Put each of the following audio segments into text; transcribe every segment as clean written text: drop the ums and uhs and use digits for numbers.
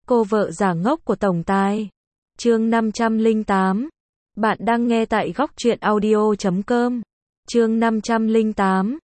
Cô vợ giả ngốc của tổng tài. Chương 508. Bạn đang nghe tại góc truyện audio.com. Chương 508.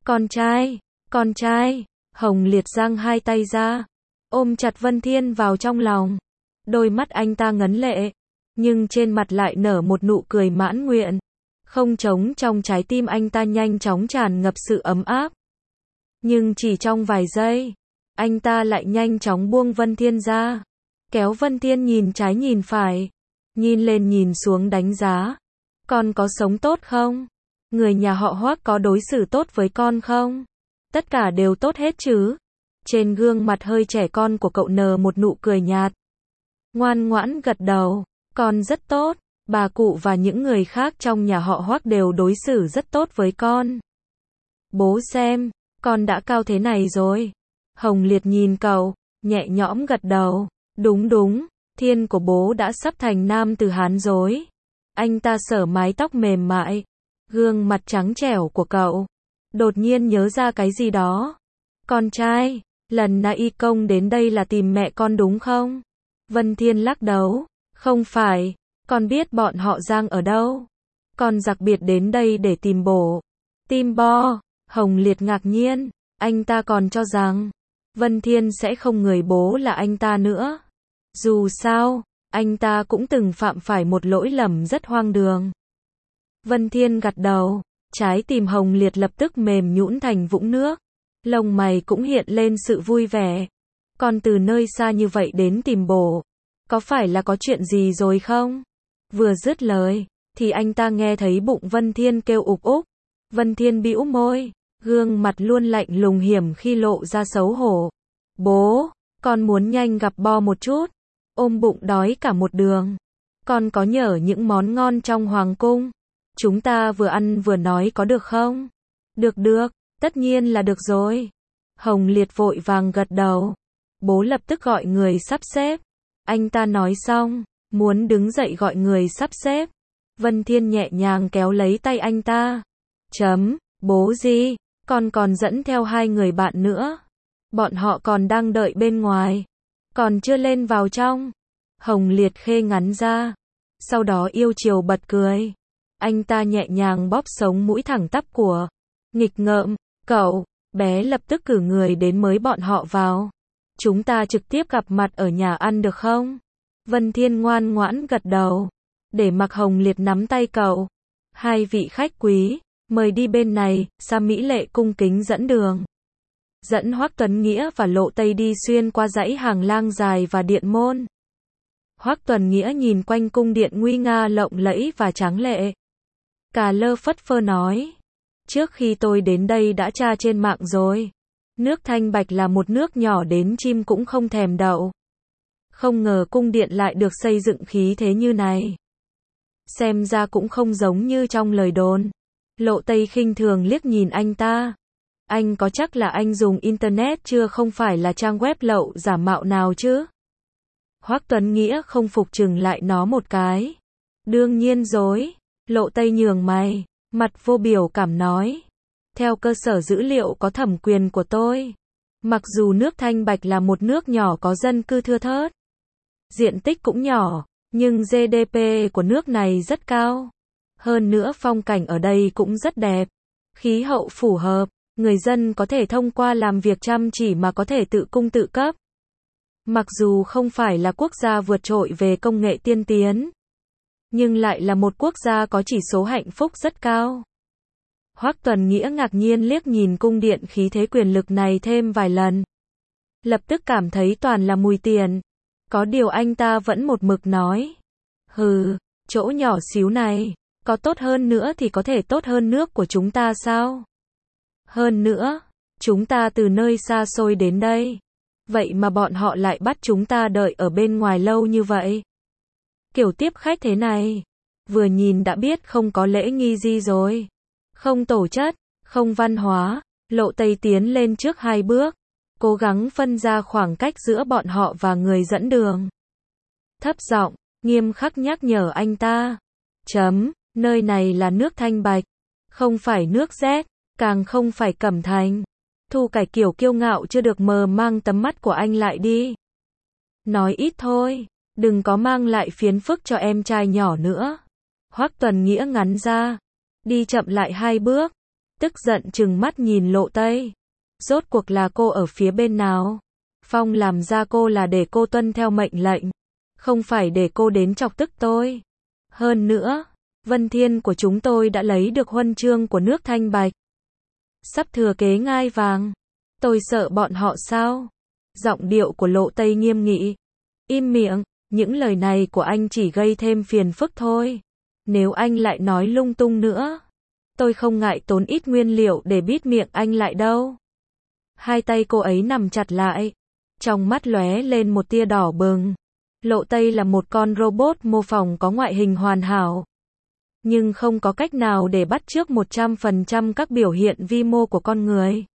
Con trai. Hồng Liệt giang hai tay ra, ôm chặt Vân Thiên vào trong lòng. Đôi mắt anh ta ngấn lệ, nhưng trên mặt lại nở một nụ cười mãn nguyện. Không trống trong trái tim anh ta nhanh chóng tràn ngập sự ấm áp. Nhưng chỉ trong vài giây, anh ta lại nhanh chóng buông Vân Thiên ra, kéo Vân Thiên nhìn trái nhìn phải, nhìn lên nhìn xuống đánh giá. Con có sống tốt không? Người nhà họ Hoắc có đối xử tốt với con không? Tất cả đều tốt hết chứ? Trên gương mặt hơi trẻ con của cậu nở một nụ cười nhạt. Ngoan ngoãn gật đầu, con rất tốt, bà cụ và những người khác trong nhà họ Hoắc đều đối xử rất tốt với con. Bố xem, con đã cao thế này rồi. Hồng Liệt nhìn cậu, nhẹ nhõm gật đầu. Đúng, Thiên của bố đã sắp thành nam tử Hán rồi. Anh ta sờ mái tóc mềm mại, gương mặt trắng trẻo của cậu. Đột nhiên nhớ ra cái gì đó. Con trai, lần nãy công đến đây là tìm mẹ con đúng không? Vân Thiên lắc đầu. Không phải, con biết bọn họ Giang ở đâu. Con đặc biệt đến đây để tìm bố. Tìm Bo. Hồng Liệt ngạc nhiên, anh ta còn cho rằng Vân Thiên sẽ không người bố là anh ta nữa. Dù sao, anh ta cũng từng phạm phải một lỗi lầm rất hoang đường. Vân Thiên gật đầu, trái tim Hồng Liệt lập tức mềm nhũn thành vũng nước. Lông mày cũng hiện lên sự vui vẻ. Con từ nơi xa như vậy đến tìm bố, có phải là có chuyện gì rồi không? Vừa dứt lời, thì anh ta nghe thấy bụng Vân Thiên kêu ục ục. Vân Thiên bĩu môi, gương mặt luôn lạnh lùng hiểm khi lộ ra xấu hổ. Bố, con muốn nhanh gặp Bo một chút. Ôm bụng đói cả một đường. Con có nhớ những món ngon trong hoàng cung? Chúng ta vừa ăn vừa nói có được không? Được, tất nhiên là được rồi. Hồng Liệt vội vàng gật đầu. Bố lập tức gọi người sắp xếp. Anh ta nói xong, muốn đứng dậy gọi người sắp xếp. Vân Thiên nhẹ nhàng kéo lấy tay anh ta. Bố gì? Con còn dẫn theo hai người bạn nữa. Bọn họ còn đang đợi bên ngoài, còn chưa lên vào trong. Hồng Liệt khê ngắn ra, sau đó yêu chiều bật cười. Anh ta nhẹ nhàng bóp sống mũi thẳng tắp của nghịch ngợm. Cậu bé lập tức cử người đến mời bọn họ vào. Chúng ta trực tiếp gặp mặt ở nhà ăn được không? Vân Thiên ngoan ngoãn gật đầu, để mặc Hồng Liệt nắm tay cậu. Hai vị khách quý, mời đi bên này. Sa Mỹ Lệ cung kính dẫn đường, dẫn Hoắc Tuấn Nghĩa và Lộ Tây đi xuyên qua dãy hàng lang dài và điện môn. Hoắc Tuấn Nghĩa nhìn quanh cung điện nguy nga lộng lẫy và tráng lệ. Cà lơ phất phơ nói, trước khi tôi đến đây đã tra trên mạng rồi. Nước Thanh Bạch là một nước nhỏ đến chim cũng không thèm đậu. Không ngờ cung điện lại được xây dựng khí thế như này. Xem ra cũng không giống như trong lời đồn. Lộ Tây khinh thường liếc nhìn anh ta. Anh có chắc là anh dùng internet chưa, không phải là trang web lậu giả mạo nào chứ? Hoắc Tuấn Nghĩa không phục chừng lại nó một cái. Đương nhiên rồi. Lộ Tây nhường mày, mặt vô biểu cảm nói. Theo cơ sở dữ liệu có thẩm quyền của tôi, mặc dù nước Thanh Bạch là một nước nhỏ có dân cư thưa thớt, diện tích cũng nhỏ, nhưng GDP của nước này rất cao. Hơn nữa phong cảnh ở đây cũng rất đẹp, khí hậu phù hợp, người dân có thể thông qua làm việc chăm chỉ mà có thể tự cung tự cấp. Mặc dù không phải là quốc gia vượt trội về công nghệ tiên tiến, nhưng lại là một quốc gia có chỉ số hạnh phúc rất cao. Hoắc Tuấn Nghĩa ngạc nhiên liếc nhìn cung điện khí thế quyền lực này thêm vài lần. Lập tức cảm thấy toàn là mùi tiền. Có điều anh ta vẫn một mực nói. Hừ, chỗ nhỏ xíu này, có tốt hơn nữa thì có thể tốt hơn nước của chúng ta sao? Hơn nữa, chúng ta từ nơi xa xôi đến đây. Vậy mà bọn họ lại bắt chúng ta đợi ở bên ngoài lâu như vậy. Kiểu tiếp khách thế này, vừa nhìn đã biết không có lễ nghi gì rồi. Không tổ chất, không văn hóa. Lộ Tây tiến lên trước hai bước, cố gắng phân ra khoảng cách giữa bọn họ và người dẫn đường. Thấp giọng, nghiêm khắc nhắc nhở anh ta. Nơi này là nước Thanh Bạch, không phải nước Z, càng không phải Cẩm Thành. Thu Cải kiểu kiêu ngạo chưa được mờ mang tấm mắt của anh lại đi. Nói ít thôi, đừng có mang lại phiền phức cho em trai nhỏ nữa. Hoắc Tuấn Nghĩa ngắn ra, đi chậm lại 2 bước, tức giận trừng mắt nhìn Lộ Tây. Rốt cuộc là cô ở phía bên nào? Phong làm ra cô là để cô tuân theo mệnh lệnh, không phải để cô đến chọc tức tôi. Hơn nữa, Vân Thiên của chúng tôi đã lấy được huân chương của nước Thanh Bạch, sắp thừa kế ngai vàng. Tôi sợ bọn họ sao? Giọng điệu của Lộ Tây nghiêm nghị. Im miệng, những lời này của anh chỉ gây thêm phiền phức thôi. Nếu anh lại nói lung tung nữa, tôi không ngại tốn ít nguyên liệu để bít miệng anh lại đâu. Hai tay cô ấy nằm chặt lại, trong mắt lóe lên một tia đỏ bừng. Lộ Tây là một con robot mô phỏng có ngoại hình hoàn hảo, nhưng không có cách nào để bắt chước 100% các biểu hiện vi mô của con người.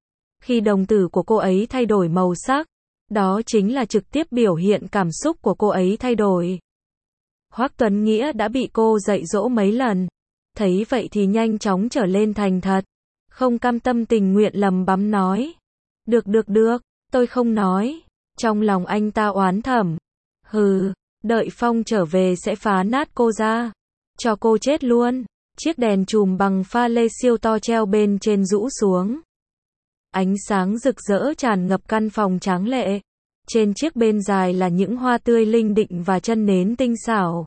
Khi đồng tử của cô ấy thay đổi màu sắc, đó chính là trực tiếp biểu hiện cảm xúc của cô ấy thay đổi. Hoắc Tuấn Nghĩa đã bị cô dạy dỗ mấy lần, thấy vậy thì nhanh chóng trở lên thành thật, không cam tâm tình nguyện lầm bắm nói. Được, tôi không nói. Trong lòng anh ta oán thầm. Hừ, đợi Phong trở về sẽ phá nát cô ra. Cho cô chết luôn. Chiếc đèn chùm bằng pha lê siêu to treo bên trên rũ xuống. Ánh sáng rực rỡ tràn ngập căn phòng tráng lệ. Trên chiếc bên dài là những hoa tươi linh định và chân nến tinh xảo.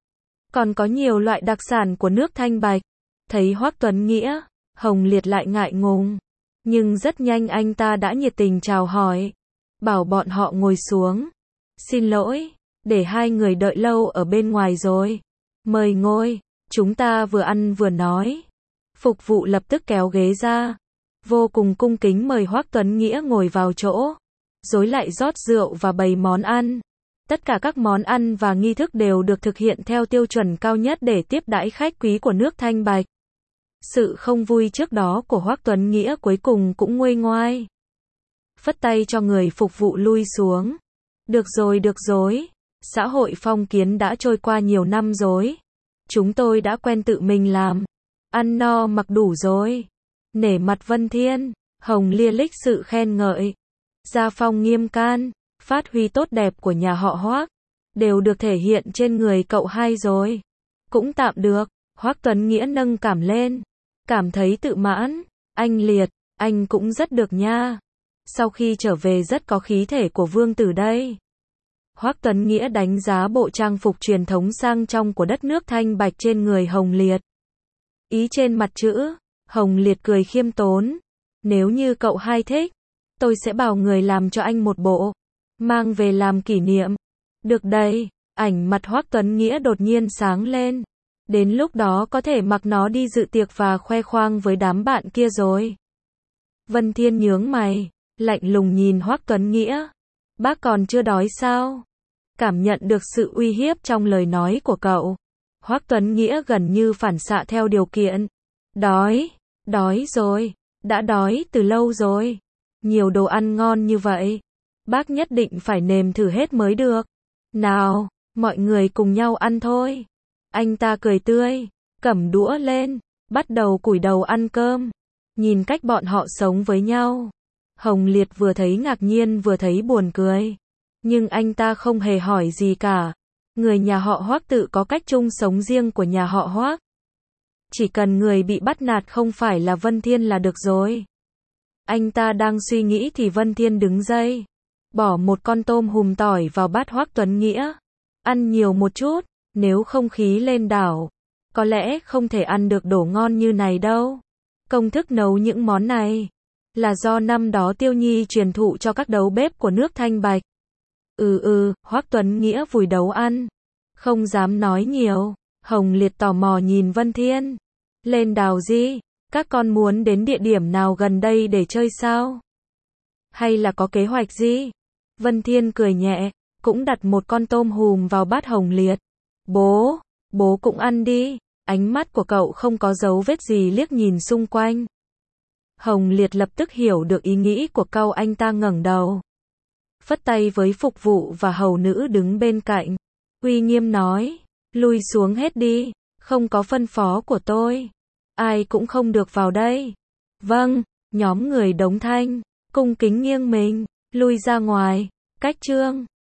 Còn có nhiều loại đặc sản của nước Thanh Bạch. Thấy Hoắc Tuấn Nghĩa, Hồng Liệt lại ngại ngùng. Nhưng rất nhanh anh ta đã nhiệt tình chào hỏi. Bảo bọn họ ngồi xuống. Xin lỗi, để hai người đợi lâu ở bên ngoài rồi. Mời ngồi, chúng ta vừa ăn vừa nói. Phục vụ lập tức kéo ghế ra. Vô cùng cung kính mời Hoắc Tuấn Nghĩa ngồi vào chỗ. Rồi lại rót rượu và bày món ăn. Tất cả các món ăn và nghi thức đều được thực hiện theo tiêu chuẩn cao nhất để tiếp đãi khách quý của nước Thanh Bạch. Sự không vui trước đó của Hoắc Tuấn Nghĩa cuối cùng cũng nguôi ngoai. Phất tay cho người phục vụ lui xuống. Được rồi, xã hội phong kiến đã trôi qua nhiều năm rồi. Chúng tôi đã quen tự mình làm. Ăn no mặc đủ rồi. Nể mặt Vân Thiên, Hồng Lia lịch sự khen ngợi. Gia phong nghiêm can, phát huy tốt đẹp của nhà họ Hoắc, đều được thể hiện trên người cậu hai rồi. Cũng tạm được, Hoắc Tuấn Nghĩa nâng cảm lên. Cảm thấy tự mãn. Anh Liệt, anh cũng rất được nha. Sau khi trở về rất có khí thể của vương tử đây. Hoắc Tuấn Nghĩa đánh giá bộ trang phục truyền thống sang trọng của đất nước Thanh Bạch trên người Hồng Liệt. Ý trên mặt chữ, Hồng Liệt cười khiêm tốn. Nếu như cậu hai thích, tôi sẽ bảo người làm cho anh một bộ, mang về làm kỷ niệm. Được đây, ảnh mặt Hoắc Tuấn Nghĩa đột nhiên sáng lên. Đến lúc đó có thể mặc nó đi dự tiệc và khoe khoang với đám bạn kia rồi. Vân Thiên nhướng mày, lạnh lùng nhìn Hoắc Tuấn Nghĩa. Bác còn chưa đói sao? Cảm nhận được sự uy hiếp trong lời nói của cậu. Hoắc Tuấn Nghĩa gần như phản xạ theo điều kiện. Đói rồi, đã đói từ lâu rồi. Nhiều đồ ăn ngon như vậy, bác nhất định phải nếm thử hết mới được. Nào, mọi người cùng nhau ăn thôi. Anh ta cười tươi, cầm đũa lên, bắt đầu cúi đầu ăn cơm. Nhìn cách bọn họ sống với nhau, Hồng Liệt vừa thấy ngạc nhiên vừa thấy buồn cười. Nhưng anh ta không hề hỏi gì cả. Người nhà họ Hoắc tự có cách chung sống riêng của nhà họ Hoắc. Chỉ cần người bị bắt nạt không phải là Vân Thiên là được rồi. Anh ta đang suy nghĩ thì Vân Thiên đứng dậy, bỏ một con tôm hùm tỏi vào bát Hoắc Tuấn Nghĩa. Ăn nhiều một chút, nếu không khí lên đảo, có lẽ không thể ăn được đồ ngon như này đâu. Công thức nấu những món này là do năm đó Tiêu Nhi truyền thụ cho các đầu bếp của nước Thanh Bạch. Hoắc Tuấn Nghĩa vùi đầu ăn, không dám nói nhiều. Hồng Liệt tò mò nhìn Vân Thiên. Lên đảo gì? Các con muốn đến địa điểm nào gần đây để chơi sao? Hay là có kế hoạch gì? Vân Thiên cười nhẹ, cũng đặt một con tôm hùm vào bát Hồng Liệt. Bố cũng ăn đi. Ánh mắt của cậu không có dấu vết gì liếc nhìn xung quanh. Hồng Liệt lập tức hiểu được ý nghĩ của cậu, anh ta ngẩng đầu, phất tay với phục vụ và hầu nữ đứng bên cạnh. Uy nghiêm nói, lui xuống hết đi, không có phân phó của tôi, ai cũng không được vào đây. Vâng, nhóm người đống thanh, cung kính nghiêng mình, lui ra ngoài, cách trương.